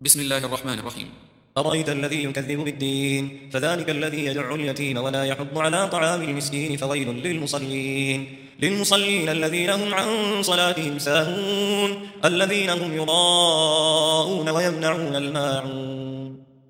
بسم الله الرحمن الرحيم. أرأيت الذي يكذب بالدين فذلك الذي يدع اليتيم ولا يحض على طعام المسكين فويل للمصلين الذين هم عن صلاتهم ساهون الذين هم يراءون ويمنعون الماعون